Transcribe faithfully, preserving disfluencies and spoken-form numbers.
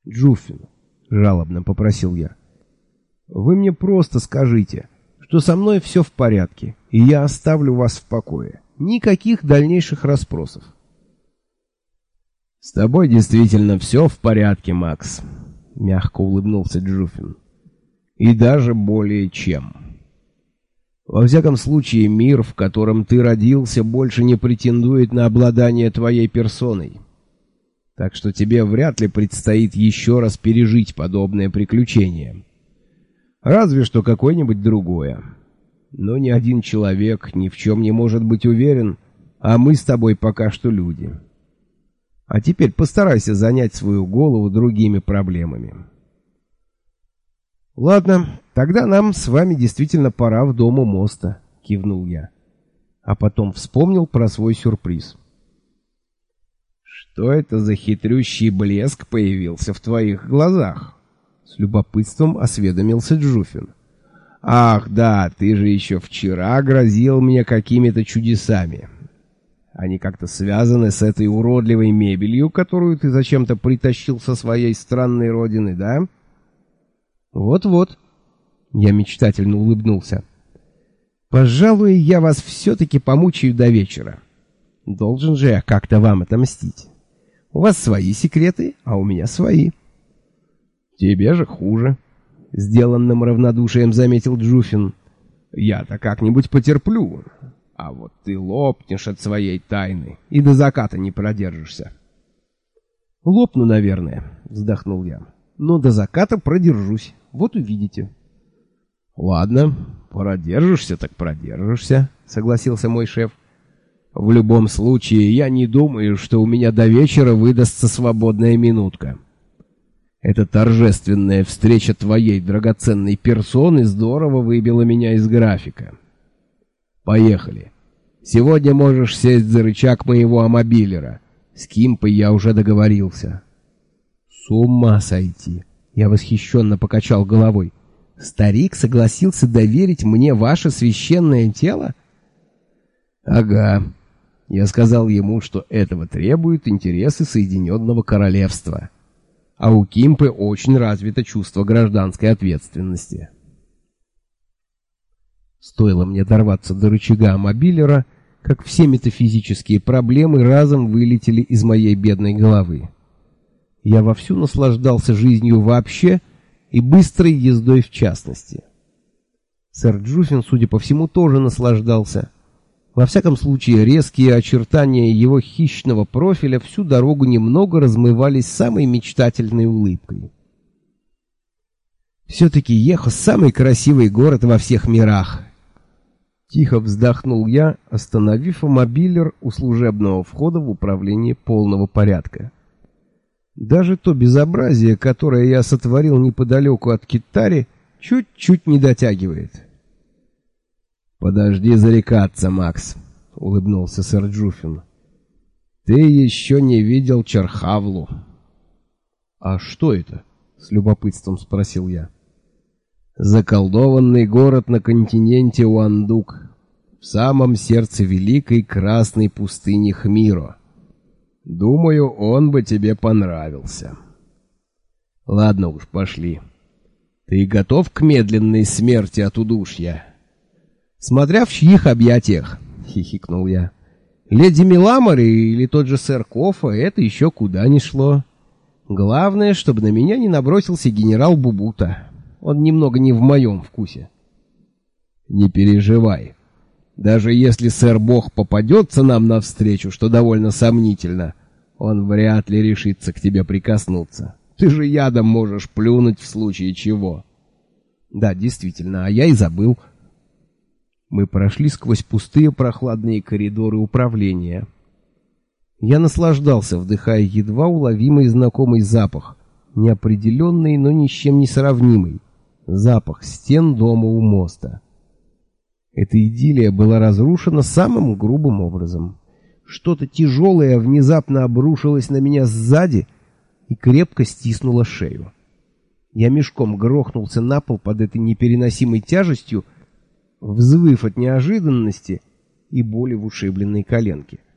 «Джуффин», — жалобно попросил я, — «вы мне просто скажите, что со мной все в порядке, и я оставлю вас в покое. Никаких дальнейших расспросов». «С тобой действительно все в порядке, Макс», — мягко улыбнулся Джуффин. «И даже более чем. Во всяком случае, мир, в котором ты родился, больше не претендует на обладание твоей персоной. Так что тебе вряд ли предстоит еще раз пережить подобное приключение. Разве что какое-нибудь другое. Но ни один человек ни в чем не может быть уверен, а мы с тобой пока что люди. А теперь постарайся занять свою голову другими проблемами». «Ладно, тогда нам с вами действительно пора в дом у моста», — кивнул я. А потом вспомнил про свой сюрприз. «Что это за хитрющий блеск появился в твоих глазах?» — с любопытством осведомился Джуффин. «Ах, да, ты же еще вчера грозил мне какими-то чудесами. Они как-то связаны с этой уродливой мебелью, которую ты зачем-то притащил со своей странной родины, да?» «Вот-вот», — я мечтательно улыбнулся. «Пожалуй, я вас все-таки помучаю до вечера. Должен же я как-то вам отомстить. У вас свои секреты, а у меня свои». «Тебе же хуже», — сделанным равнодушием заметил Джуффин. «Я-то как-нибудь потерплю, а вот ты лопнешь от своей тайны и до заката не продержишься». «Лопну, наверное», — вздохнул я. «Но до заката продержусь. Вот увидите». «Ладно, продержишься так продержишься», — согласился мой шеф. «В любом случае, я не думаю, что у меня до вечера выдастся свободная минутка. Эта торжественная встреча твоей драгоценной персоны здорово выбила меня из графика. Поехали. Сегодня можешь сесть за рычаг моего амобилера. С Кимпой я уже договорился». «С ума сойти!» — я восхищенно покачал головой. «Старик согласился доверить мне ваше священное тело?» «Ага. Я сказал ему, что этого требуют интересы Соединенного Королевства. А у Кимпы очень развито чувство гражданской ответственности». Стоило мне дорваться до рычага амобилера, как все метафизические проблемы разом вылетели из моей бедной головы. Я вовсю наслаждался жизнью вообще и быстрой ездой в частности. Сэр Джуффин, судя по всему, тоже наслаждался. Во всяком случае, резкие очертания его хищного профиля всю дорогу немного размывались самой мечтательной улыбкой. «Все-таки Йехо — самый красивый город во всех мирах!» Тихо вздохнул я, остановив амобилер у служебного входа в управление полного порядка. Даже то безобразие, которое я сотворил неподалеку от Китари, чуть-чуть не дотягивает. «Подожди зарекаться, Макс», — улыбнулся сэр Джуффин. «Ты еще не видел Чархавлу». «А что это?» — с любопытством спросил я. «Заколдованный город на континенте Уандук, в самом сердце великой красной пустыни Хмиро. Думаю, он бы тебе понравился. Ладно уж, пошли. Ты готов к медленной смерти от удушья?» «Смотря в чьих объятиях», — хихикнул я. «Леди Миламори или тот же сэр Кофа — это еще куда ни шло. Главное, чтобы на меня не набросился генерал Бубута. Он немного не в моем вкусе». «Не переживай. Даже если сэр Бог попадется нам навстречу, что довольно сомнительно, он вряд ли решится к тебе прикоснуться. Ты же ядом можешь плюнуть в случае чего». «Да, действительно, а я и забыл». Мы прошли сквозь пустые прохладные коридоры управления. Я наслаждался, вдыхая едва уловимый знакомый запах, неопределенный, но ни с чем не сравнимый. Запах стен дома у моста. Эта идиллия была разрушена самым грубым образом. Что-то тяжелое внезапно обрушилось на меня сзади и крепко стиснуло шею. Я мешком грохнулся на пол под этой непереносимой тяжестью, взвыв от неожиданности и боли в ушибленной коленке.